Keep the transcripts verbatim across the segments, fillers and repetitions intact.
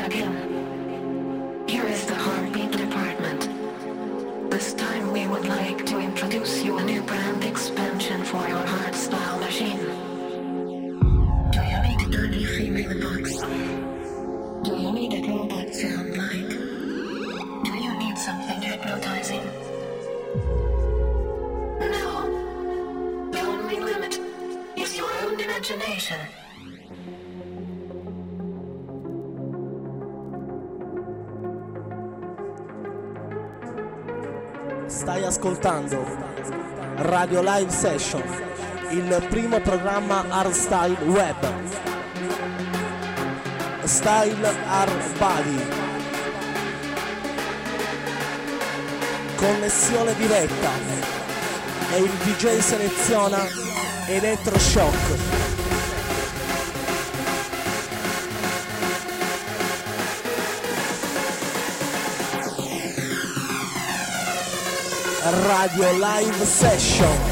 again. Here is the Heartbeat Department. This time we would like to introduce you a new brand expansion for your heart style machine. Do you need a dirty female box? Do you need a robot sound like? Do you need something hypnotizing? No. The only limit is your own imagination. Stai ascoltando Radio Live Session, il primo programma hardstyle web. Style Hard Body. Connessione diretta. E il D J seleziona Electroshock. Radio Live Session.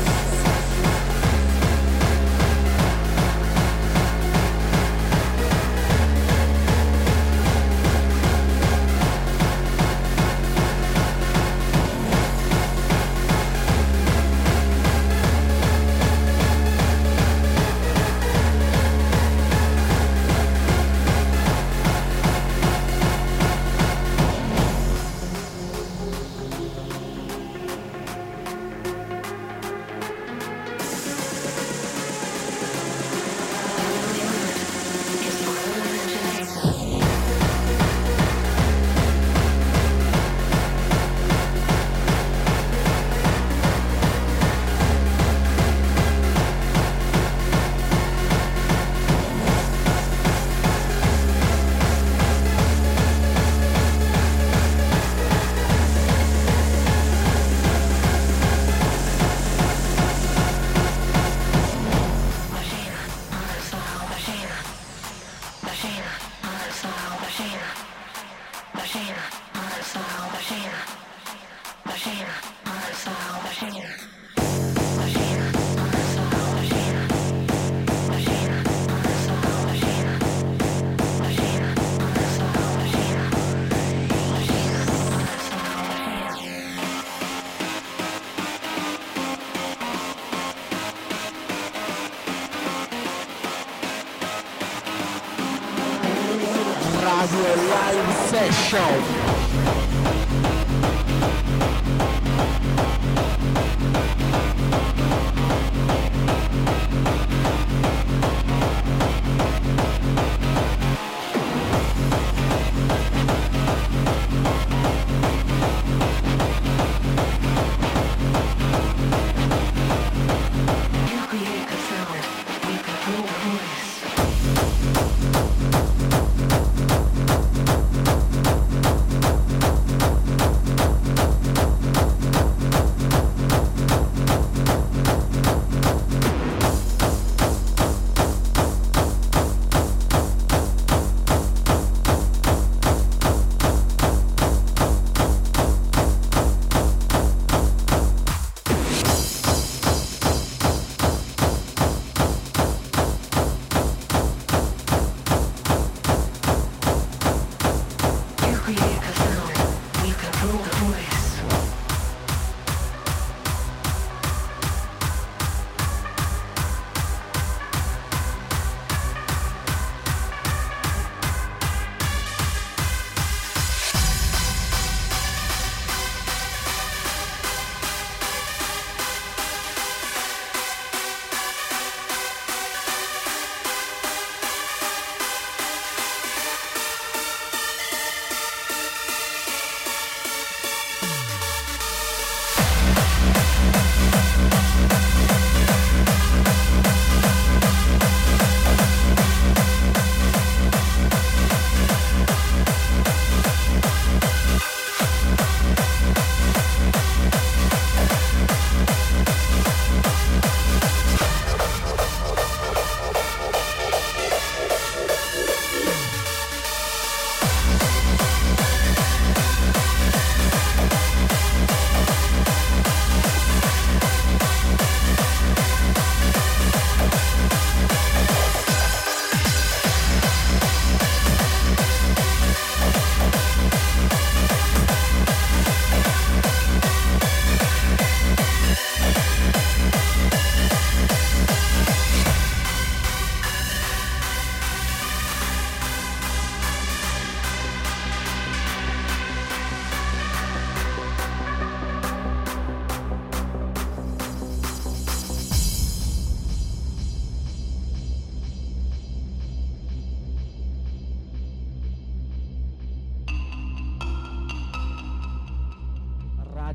Radio Live Session. You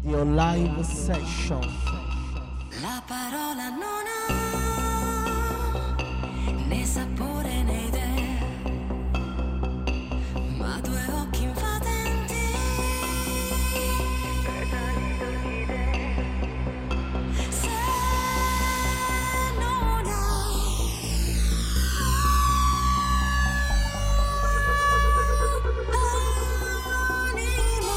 Radio Live Session. La parola non ha né sapore né idea, ma due occhi invadenti se non ha animo.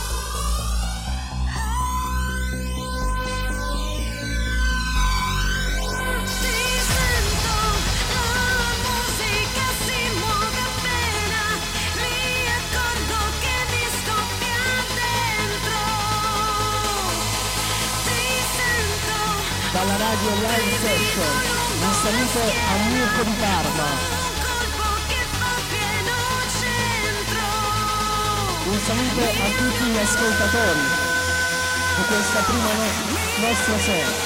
Dalla Radio Live Session un saluto a Mirko di Parma, un saluto a tutti gli ascoltatori di questa prima no- nostra sera.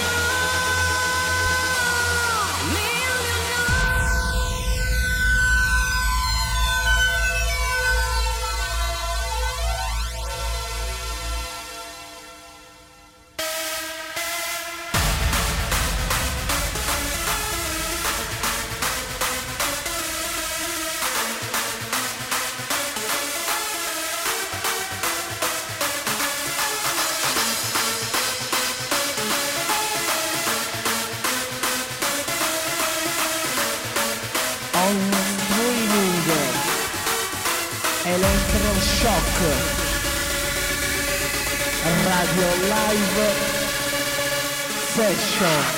Electroshock Radio Live Session.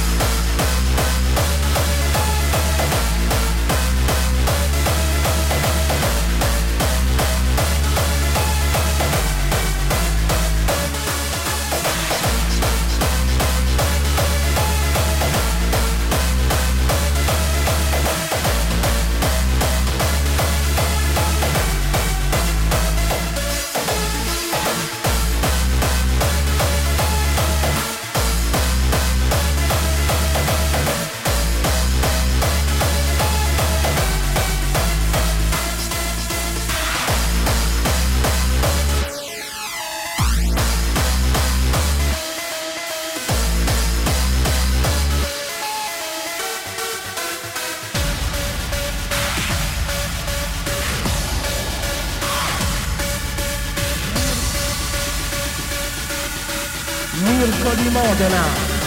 Mirko di Modena.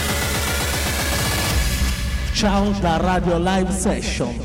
Ciao da Radio Live Session.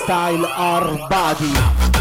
Style Our Body.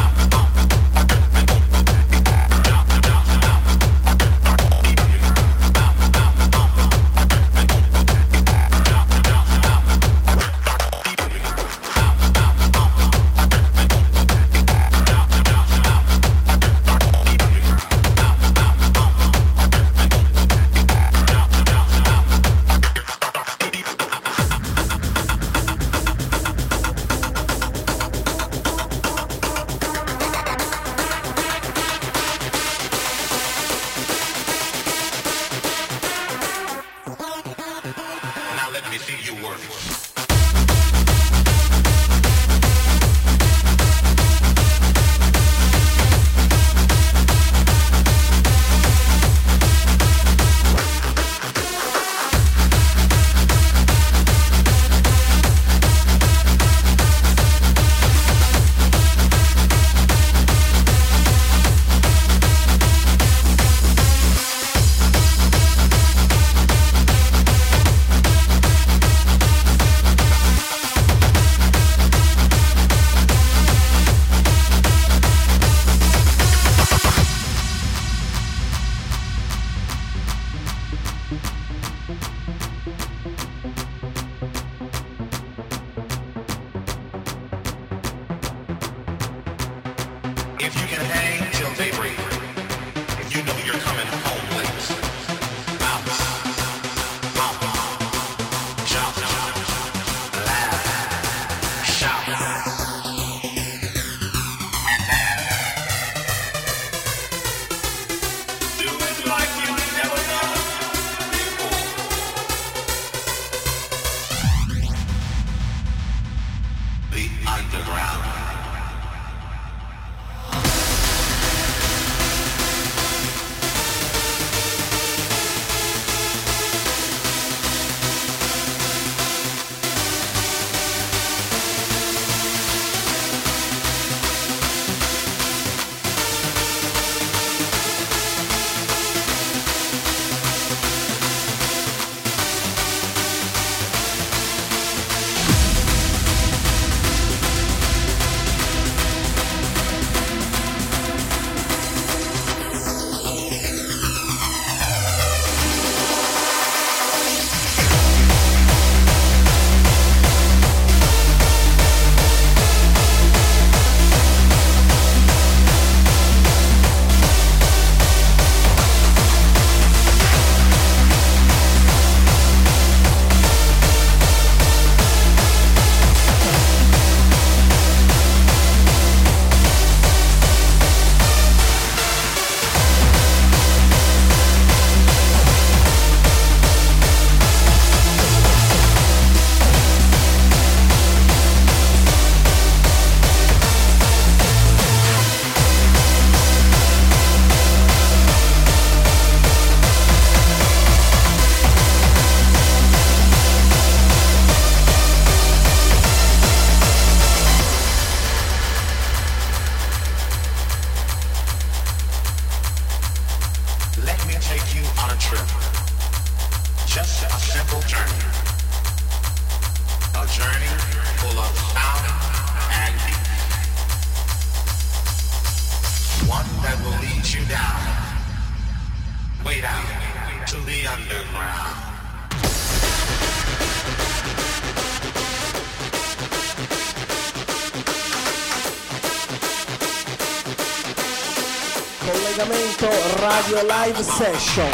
Collegamento Radio Live Session.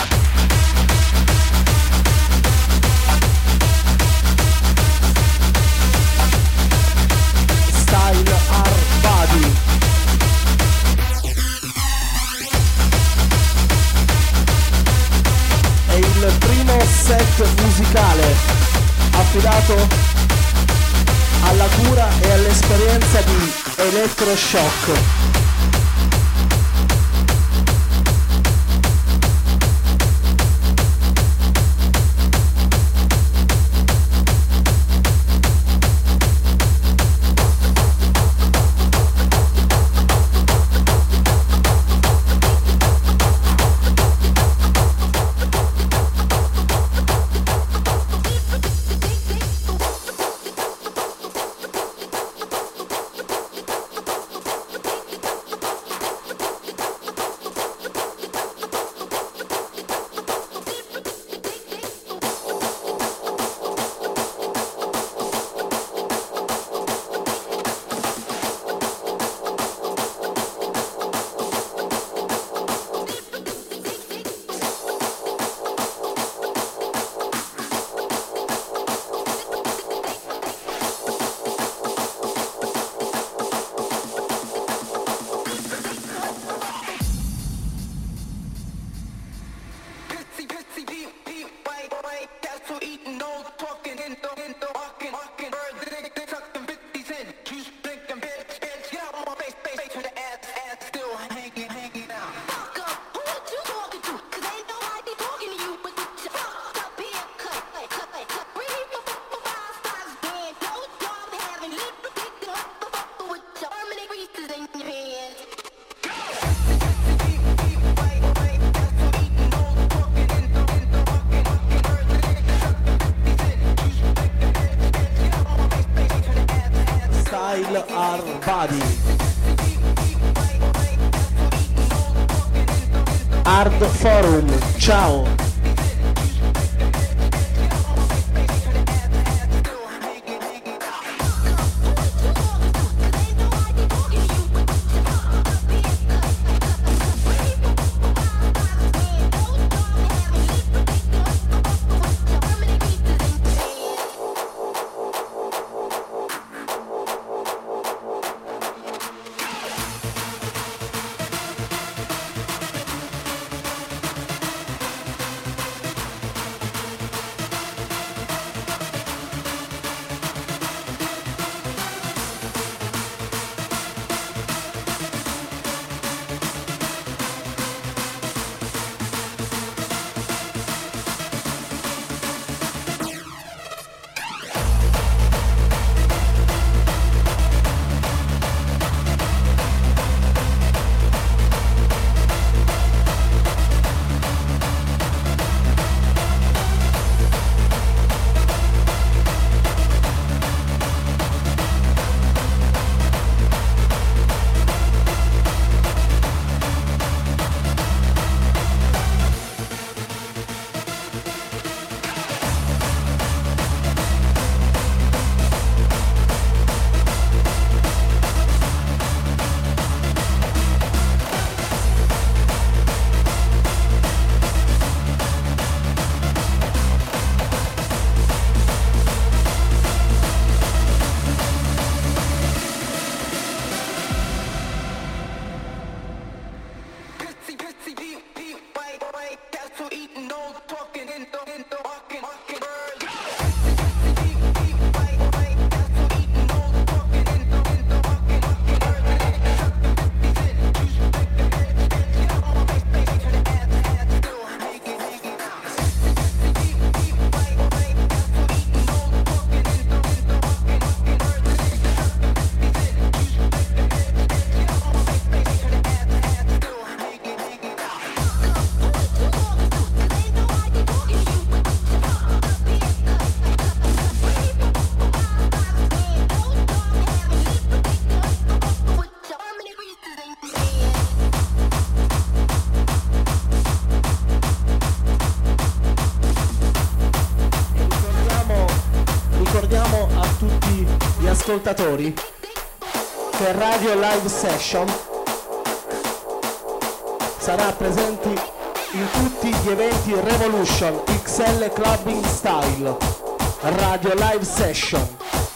Style Our Body. È il primo set musicale affidato alla cura e all'esperienza di Electroshock. Everybody. Hard Forum, ciao. Ascoltatori che Radio Live Session sarà presente in tutti gli eventi Revolution X L Clubbing Style. Radio Live Session.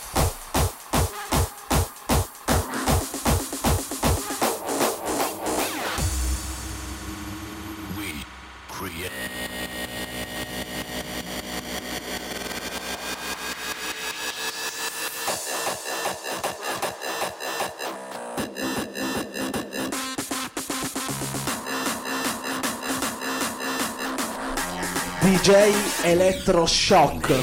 D J Electroshock.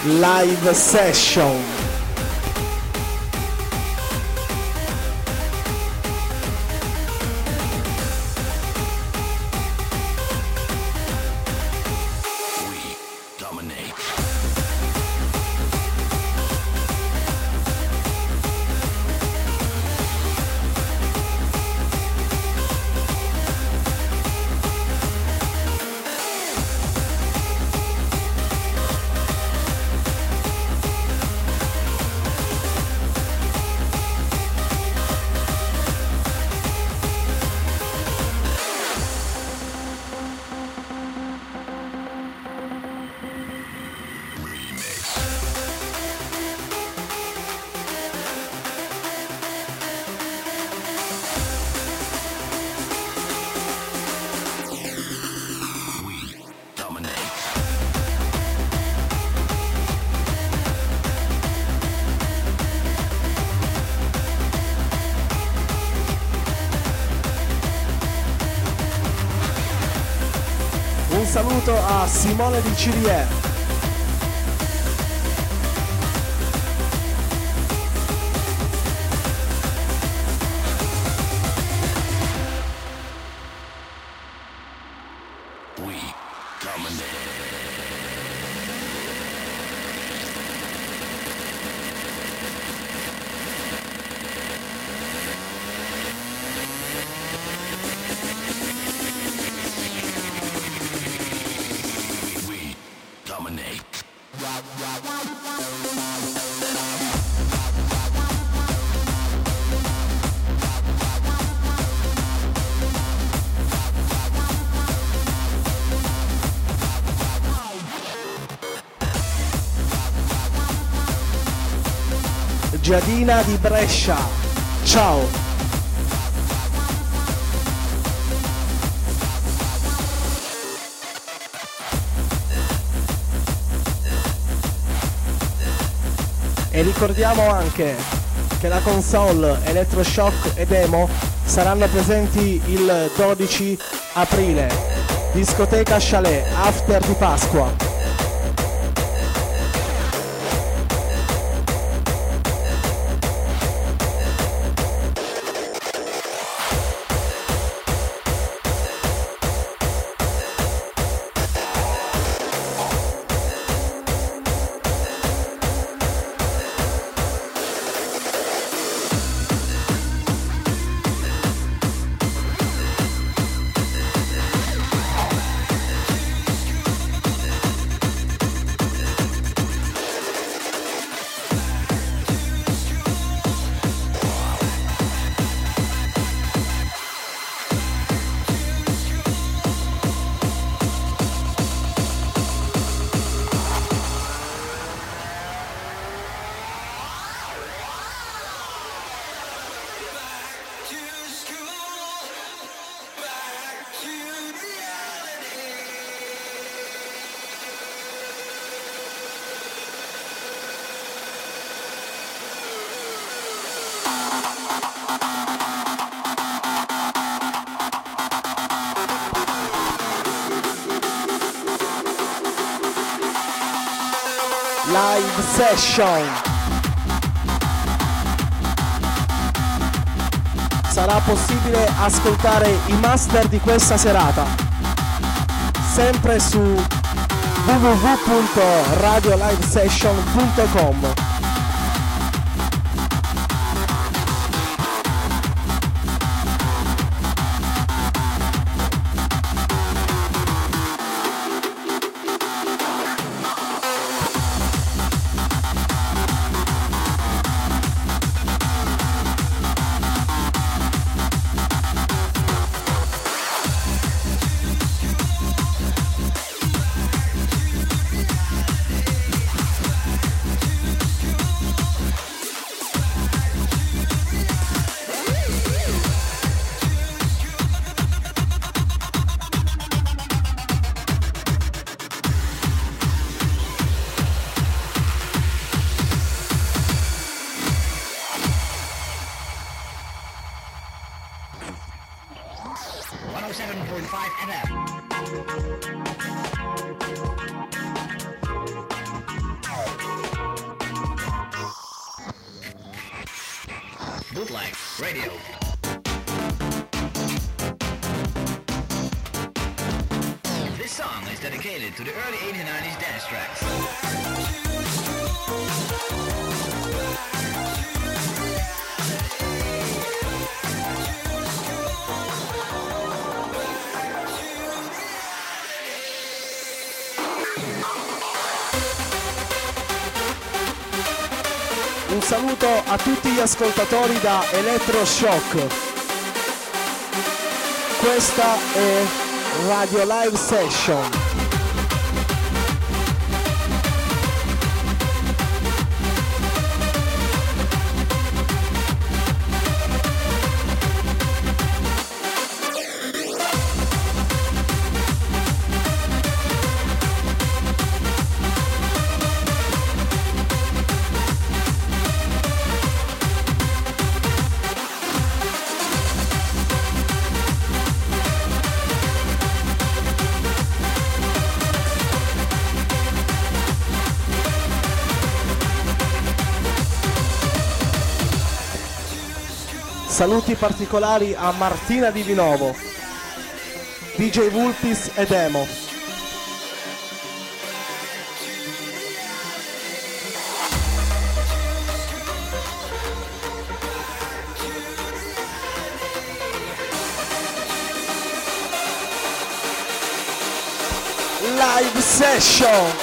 Live Session. Un saluto a Simone di C D E. Giadina di Brescia, ciao! E ricordiamo anche che la console Electroshock e Demo saranno presenti il dodici aprile, discoteca Chalet, after di Pasqua. Live Session. Sarà possibile ascoltare i master di questa serata sempre su w w w punto radio live session punto com. Bootleg Radio. This song is dedicated to the early eighties and nineties dance tracks. Un saluto a tutti gli ascoltatori da Electroshock. Questa è Radio Live Session. Saluti particolari a Martina Di Vinovo, D J Vulpis ed Emo. Live Session.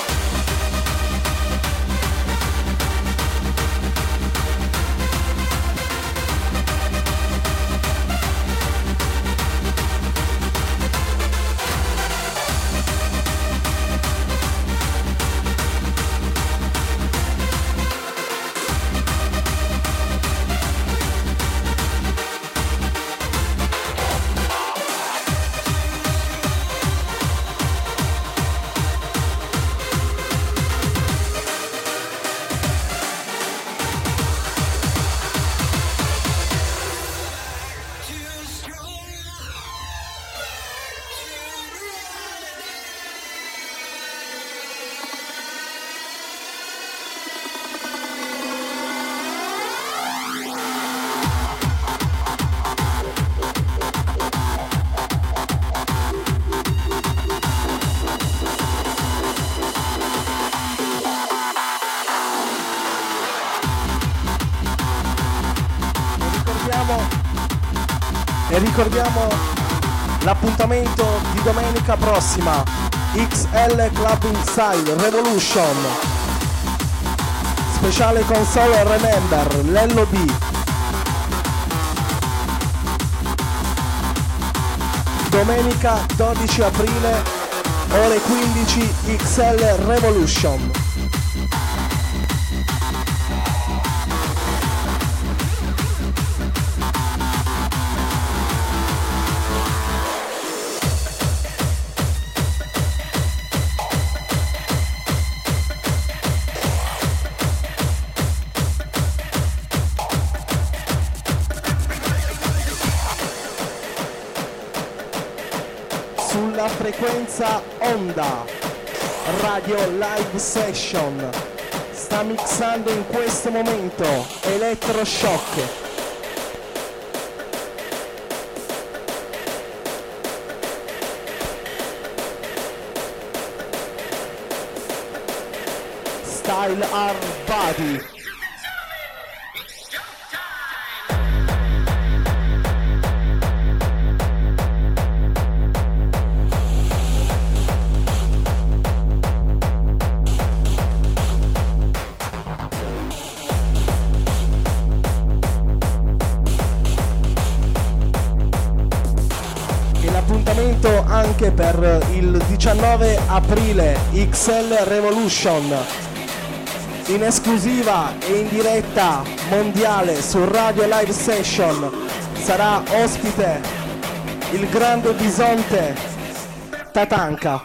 E ricordiamo l'appuntamento di domenica prossima, X L Club Inside Revolution, speciale console Remember, l'L O D. Domenica dodici aprile, ore quindici, X L Revolution. Sulla frequenza onda Radio Live Session sta mixando in questo momento Electroshock. Style Our Body. Anche per il diciannove aprile X L Revolution in esclusiva e in diretta mondiale su Radio Live Session sarà ospite il grande bisonte Tatanka.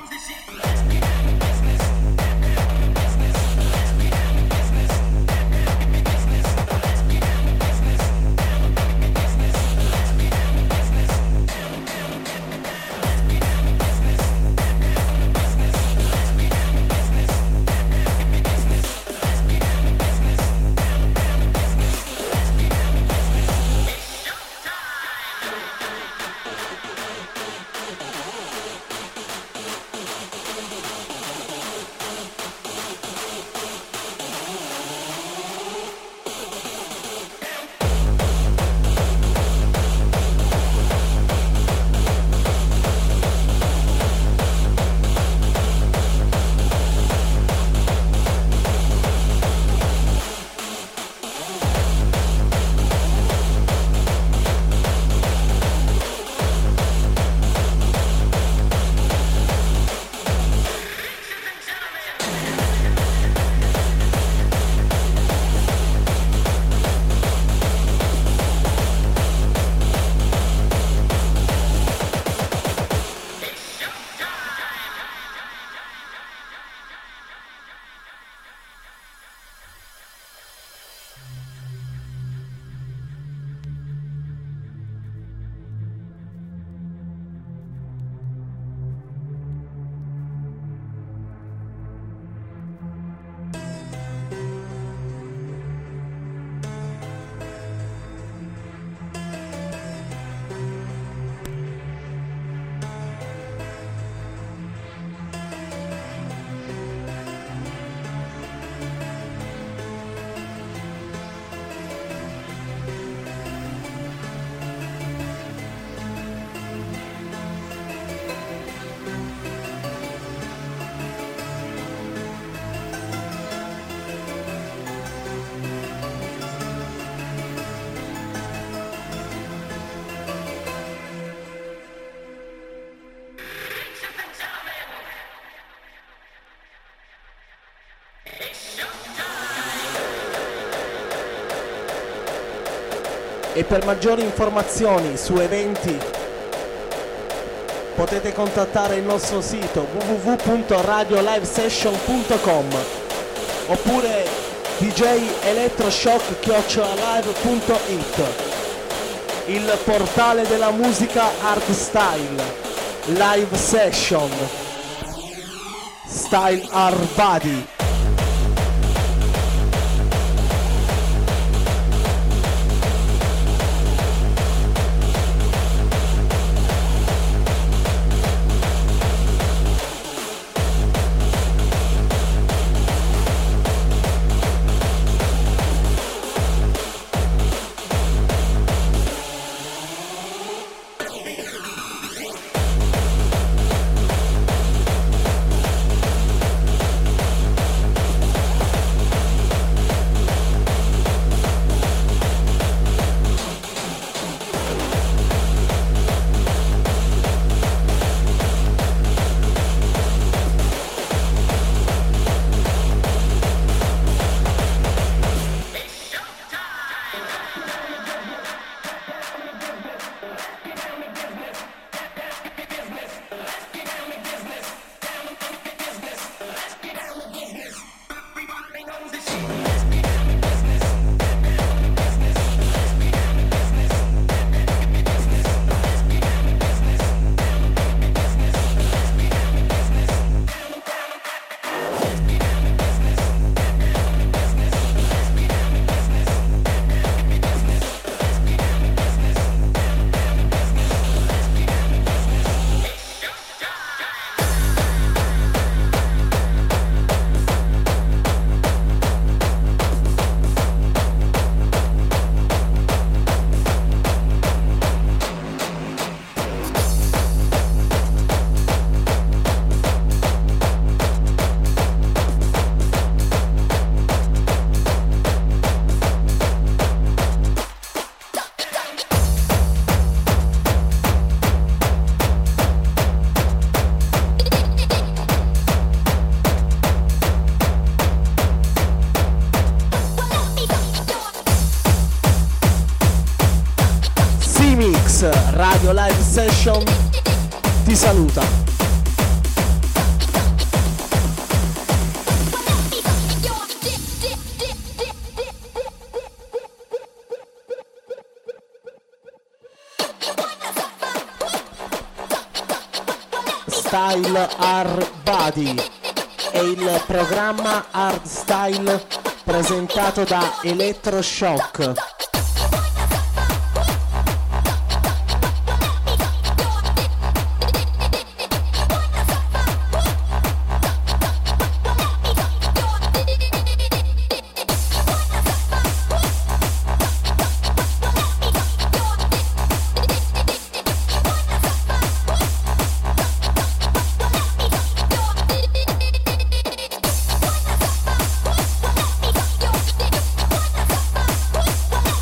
E per maggiori informazioni su eventi potete contattare il nostro sito w w w punto radio live session punto com oppure d j electroshock chiocciola live punto it, il portale della musica hardstyle, live session, style our body. Radio Live Session ti saluta. Style Hard Body è il programma hardstyle presentato da Electroshock. What?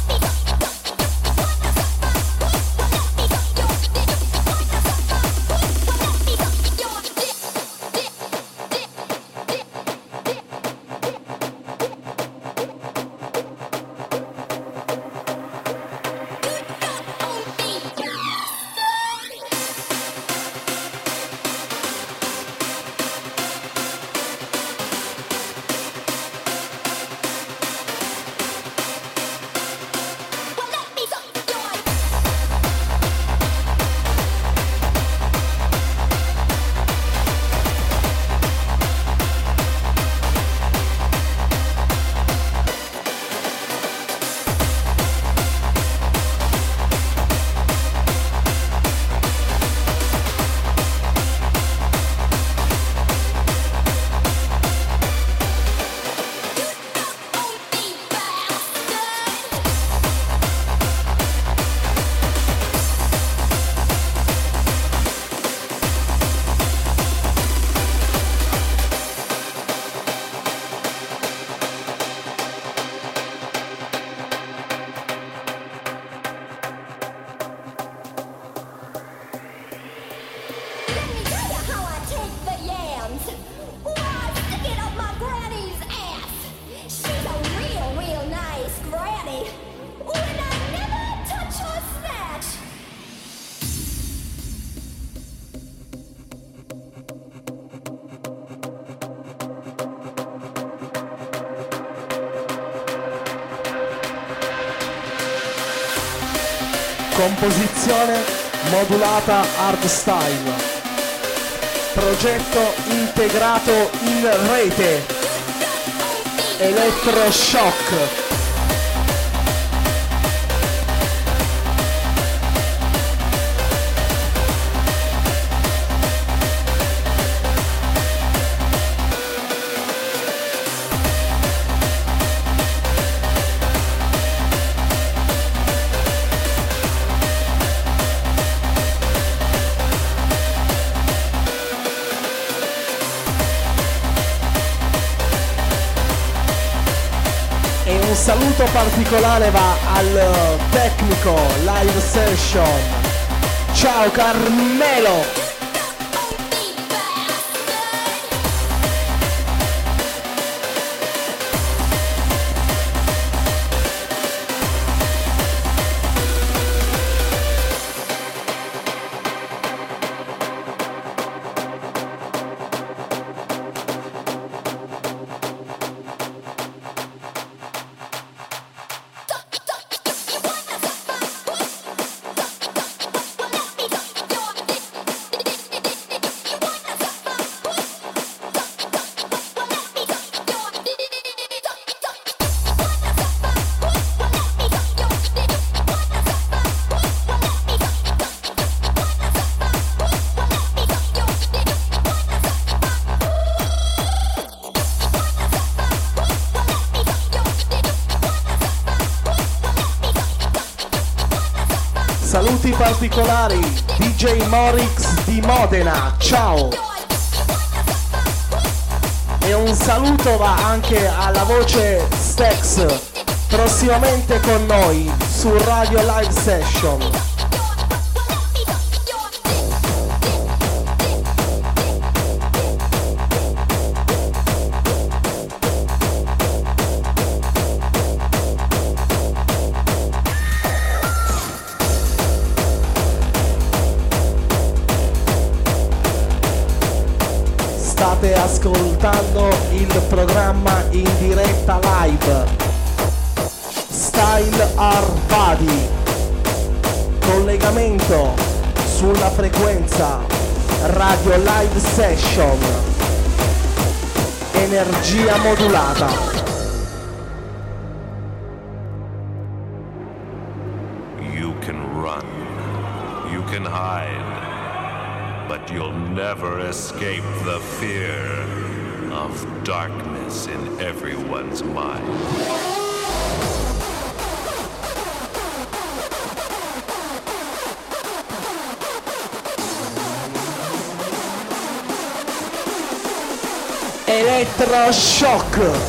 Composizione modulata hardstyle. Progetto integrato in rete. Electroshock. Un saluto particolare va al tecnico live session. Ciao Carmelo! Saluti particolari, D J Morix di Modena, ciao! E un saluto va anche alla voce Stex, prossimamente con noi su Radio Live Session. State ascoltando il programma in diretta live Style Our Body, collegamento sulla frequenza Radio Live Session, energia modulata. You can run, you can hide, but you'll never escape the fear of darkness in everyone's mind. Electroshock.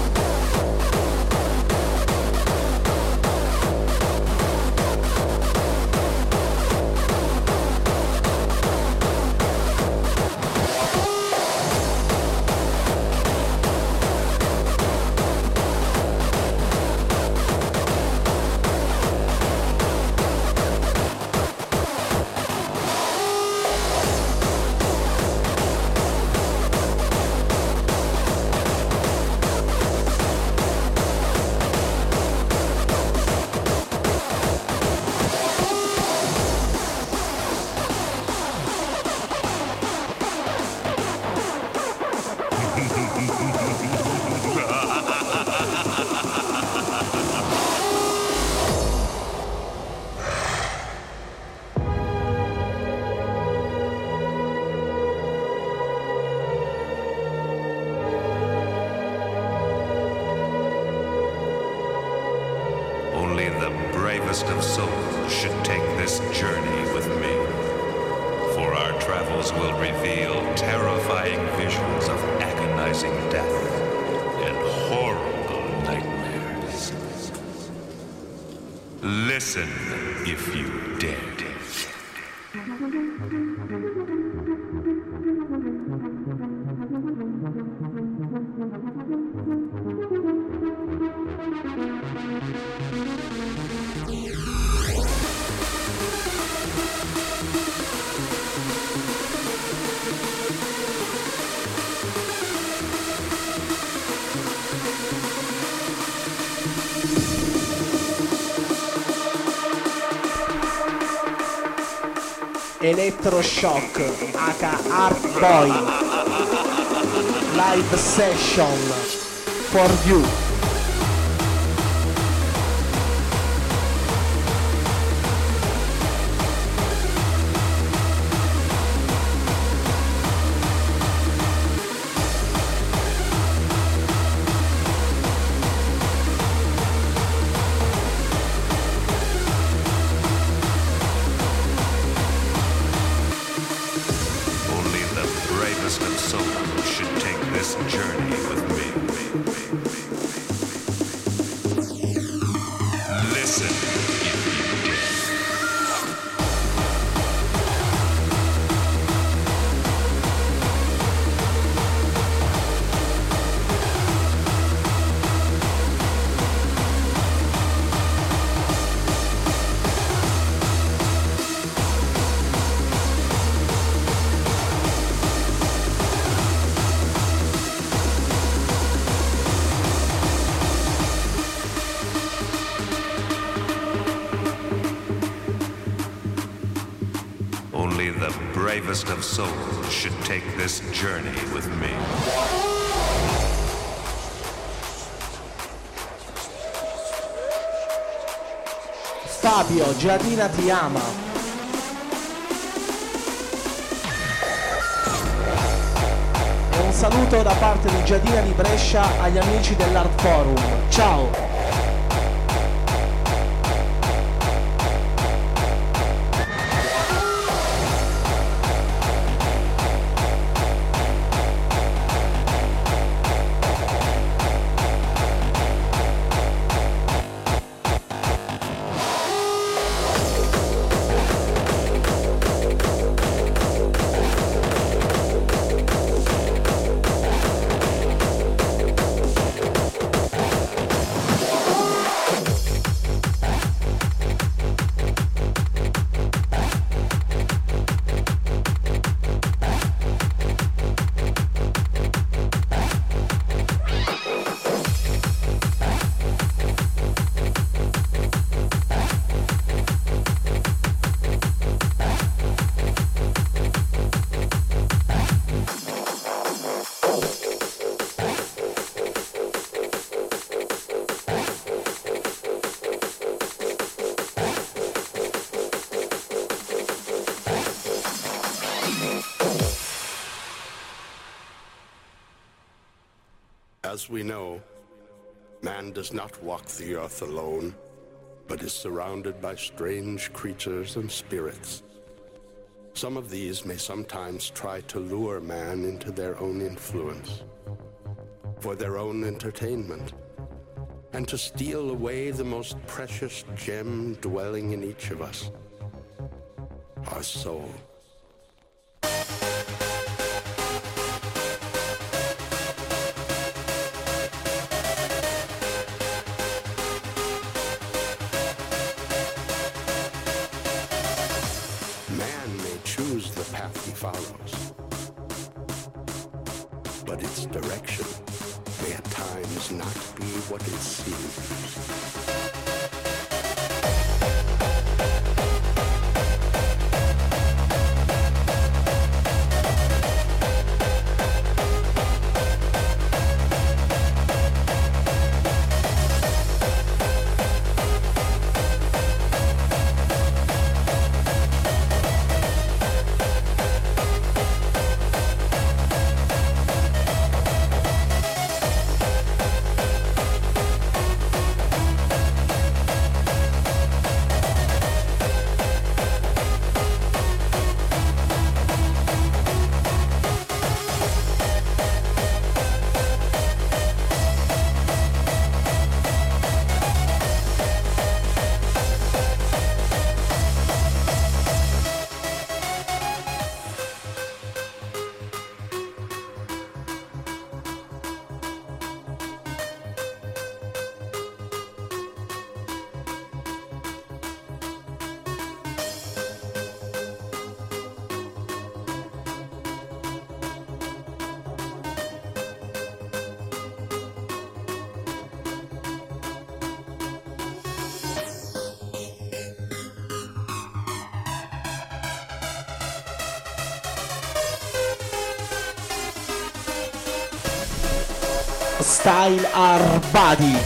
Only the bravest of souls should take this journey with me, for our travels will reveal terrifying visions of agonizing death and horrible nightmares. Listen if you dare. Electroshock aka Art Boy live session for you. Bravest of souls should take this journey with me. Fabio, Giardina ti ama. E un saluto da parte di Giardina di Brescia agli amici dell'Art Forum. Ciao! As we know, man does not walk the earth alone, but is surrounded by strange creatures and spirits. Some of these may sometimes try to lure man into their own influence, for their own entertainment, and to steal away the most precious gem dwelling in each of us, our soul. Follows, but its direction may at times not be what it seems. Style Our Body.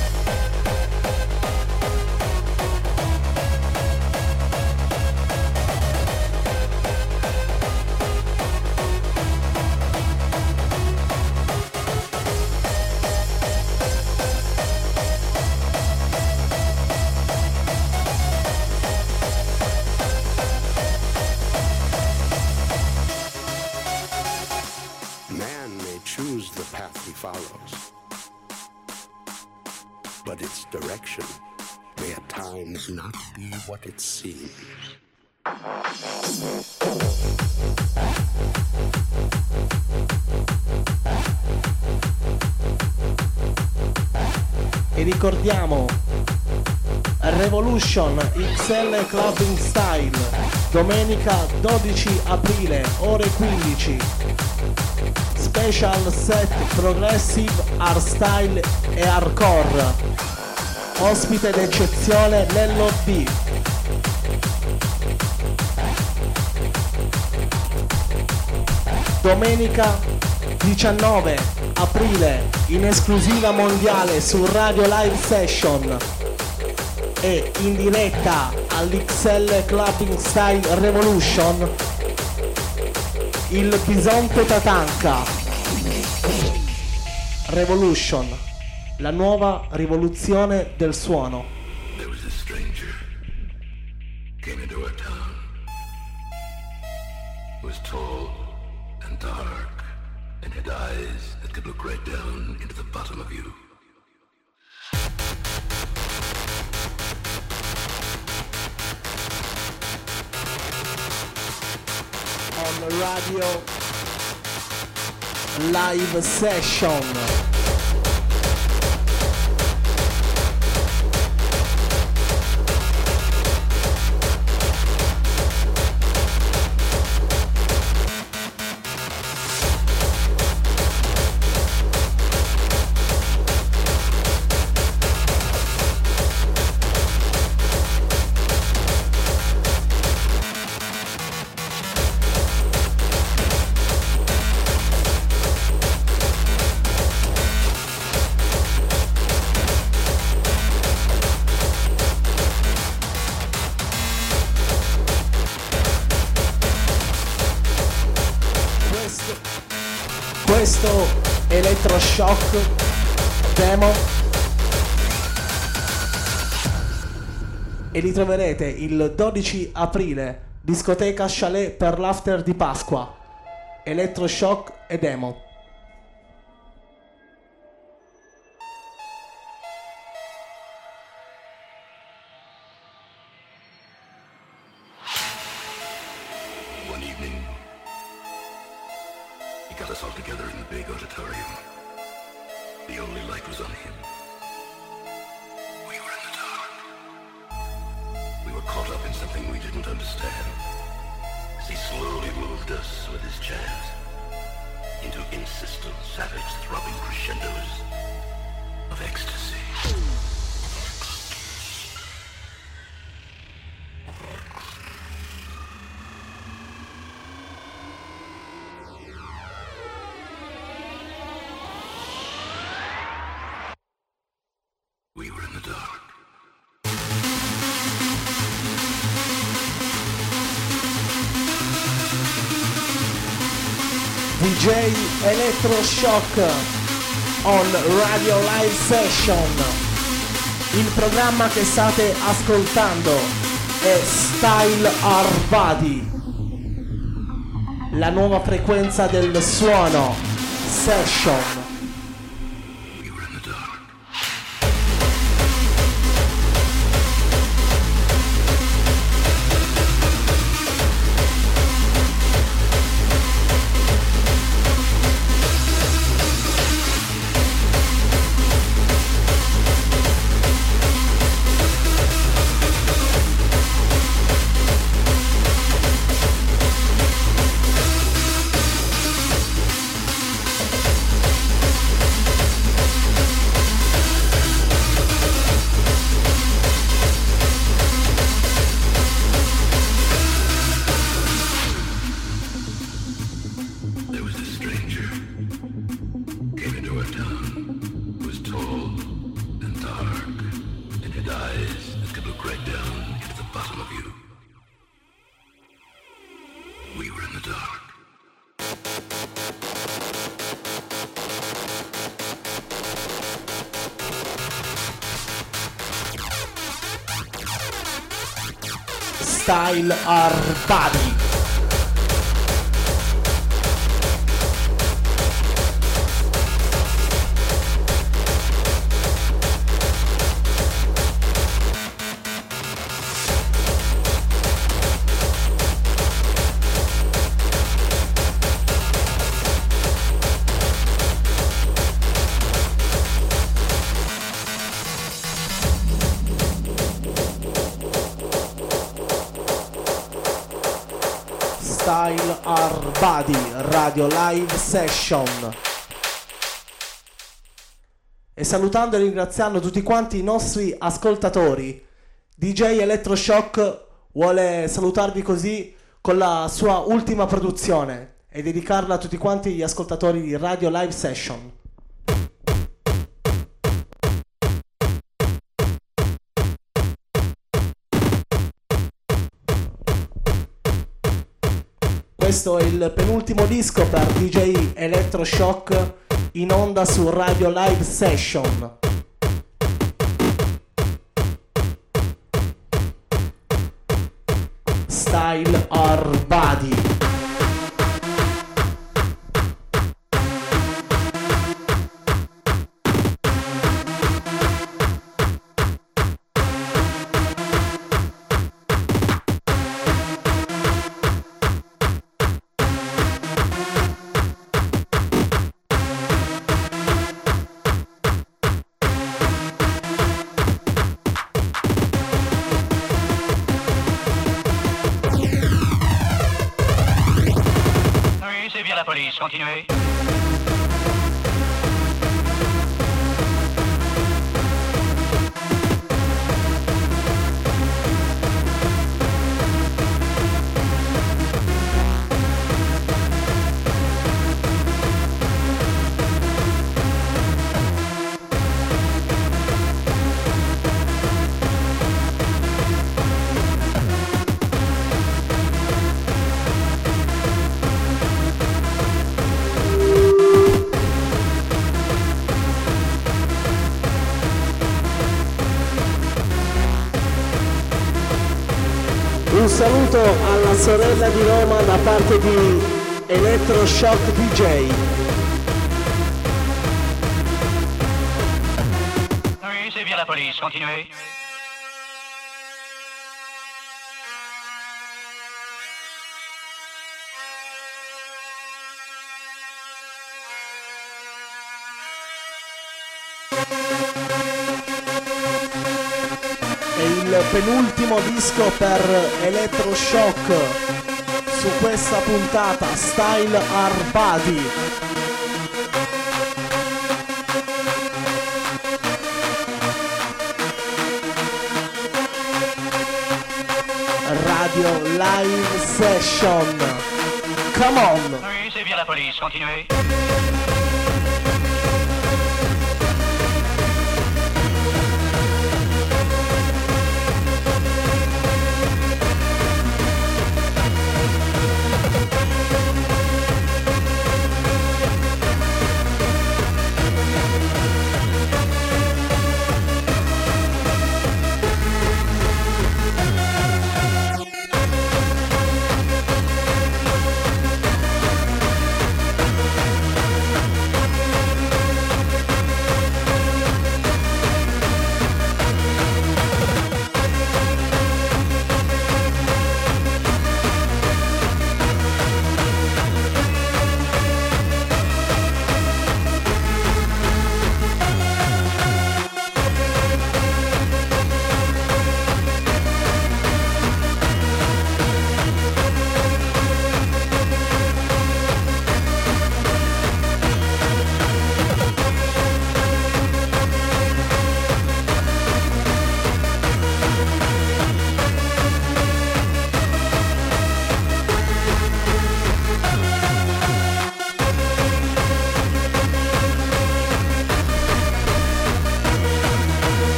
Man may choose the path he follows, but its direction may at times not be what it seems. E ricordiamo Revolution X L Clubbing Style, domenica dodici aprile, ore quindici. Special set progressive, hardstyle e hardcore. Ospite d'eccezione Lello B. Domenica diciannove aprile in esclusiva mondiale su Radio Live Session e in diretta all'X L Clubbing Style Revolution il Bisonte Tatanka. Revolution, la nuova rivoluzione del suono. There was a stranger came into our town. He was tall and dark and had eyes that could look right down into the bottom of you. On Radio Live Session. Questo Electroshock demo e li troverete il dodici aprile, discoteca Chalet per l'after di Pasqua. Electroshock e demo. One evening, he got us all together in the big auditorium. The only light was on him. We were in the dark. We were caught up in something we didn't understand. As he slowly moved us with his chant into insistent, savage, throbbing crescendos of ecstasy. We were in the dark. D J Electroshock on Radio Live Session. Il programma che state ascoltando è Style Our Body, la nuova frequenza del suono Session. Style Our Body. Style Our Body Radio Live Session. E salutando e ringraziando tutti quanti i nostri ascoltatori, D J Electroshock vuole salutarvi così con la sua ultima produzione e dedicarla a tutti quanti gli ascoltatori di Radio Live Session. Questo è il penultimo disco per D J Electroshock in onda su Radio Live Session. Style Our Body. Continuez. Un saluto alla sorella di Roma da parte di Electroshock D J. Oui, c'est bien la police, continuez. È il penultimo disco per Electroshock su questa puntata, Style Our Body. Radio Live Session. Come on! Oui, c'est bien la police, continuez.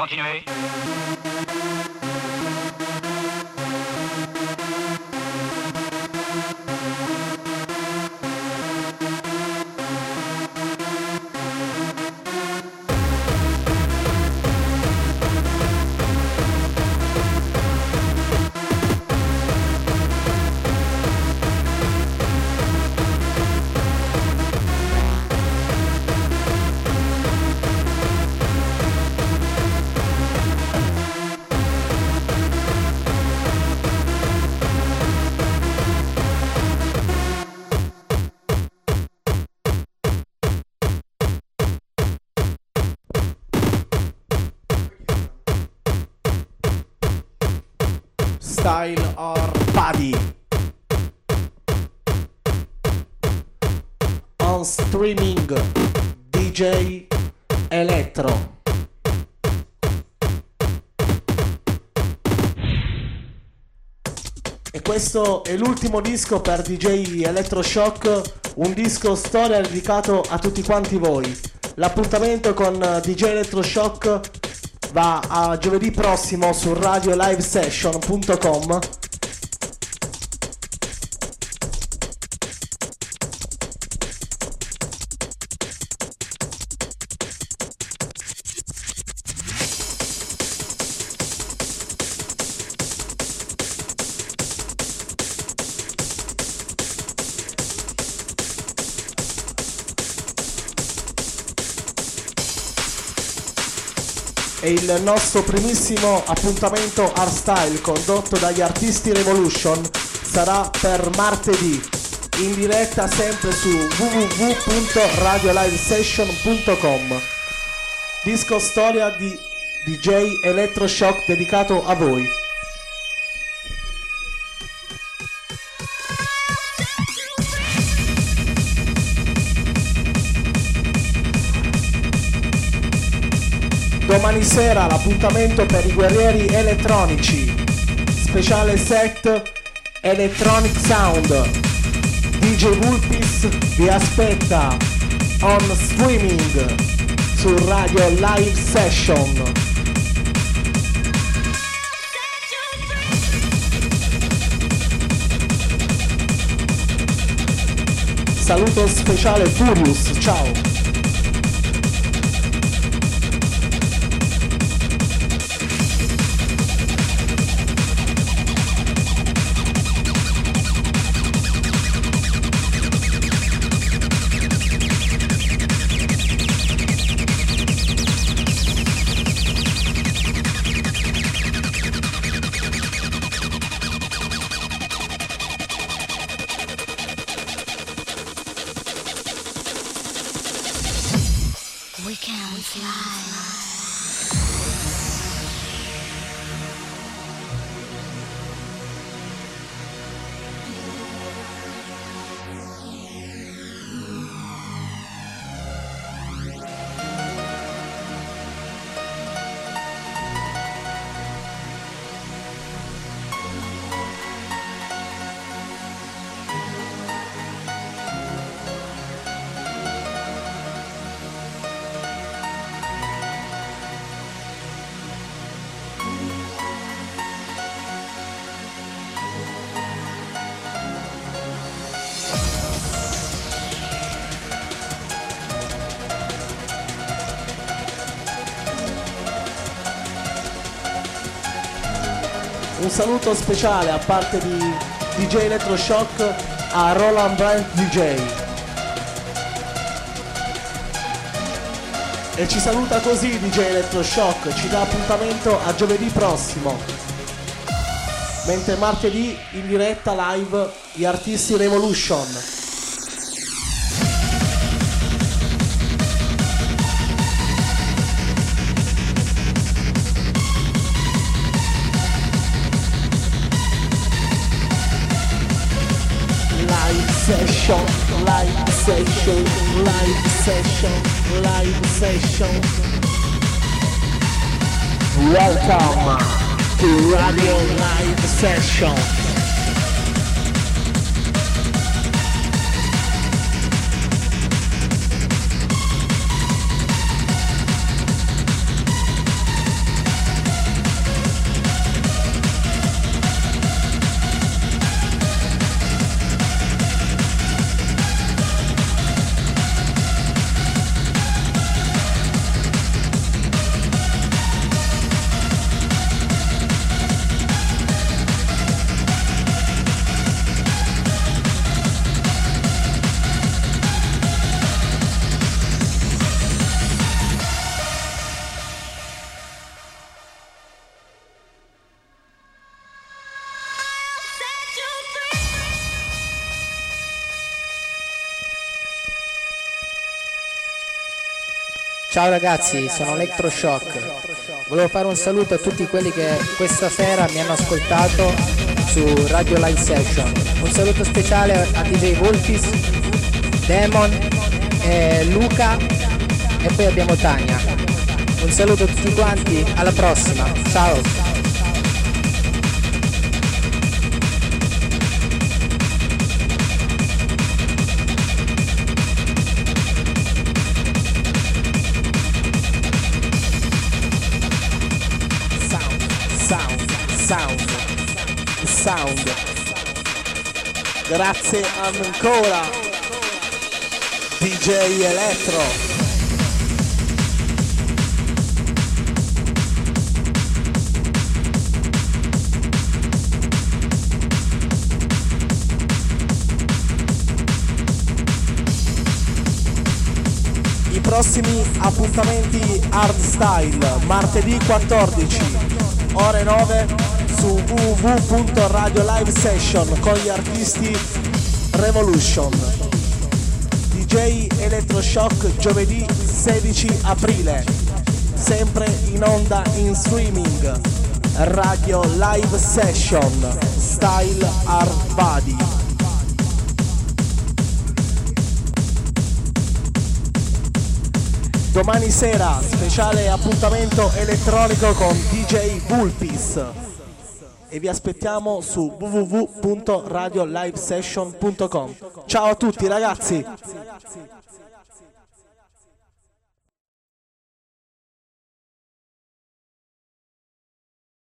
continuer. Style or Body on streaming D J Electro. E questo è l'ultimo disco per D J Electroshock, un disco storia dedicato a tutti quanti voi. L'appuntamento con D J Electroshock va a giovedì prossimo su radio live session punto com. È il nostro primissimo appuntamento hardstyle condotto dagli artisti Revolution, sarà per martedì, in diretta sempre su w w w punto radio live session punto com. Disco storia di D J Electroshock dedicato a voi. Domani sera l'appuntamento per i guerrieri elettronici, speciale set Electronic Sound. D J Vulpis vi aspetta on streaming su Radio Live Session. Saluto speciale Furious, ciao! We can fly. Un saluto speciale a parte di D J Electroshock a Roland Brand D J. E ci saluta così D J Electroshock, ci dà appuntamento a giovedì prossimo. Mentre martedì in diretta live gli artisti Revolution. Session, live session, live session, live session. Welcome to Radio Live Session. Ciao ragazzi, sono Electroshock. Volevo fare un saluto a tutti quelli che questa sera mi hanno ascoltato su Radio Live Session. Un saluto speciale a D J Wolfis, Demon, eh, Luca e poi abbiamo Tania. Un saluto a tutti quanti, alla prossima, ciao! Sound, sound, grazie ancora D J Electro. I prossimi appuntamenti hardstyle, martedì quattordici, ore nove, su w w w punto radio live session con gli artisti Revolution. D J Electroshock giovedì sedici aprile, sempre in onda in streaming, Radio Live Session, Style Hard Body. Domani sera speciale appuntamento elettronico con D J Vulpis e vi aspettiamo su w w w punto radio live session punto com. Ciao a tutti ragazzi!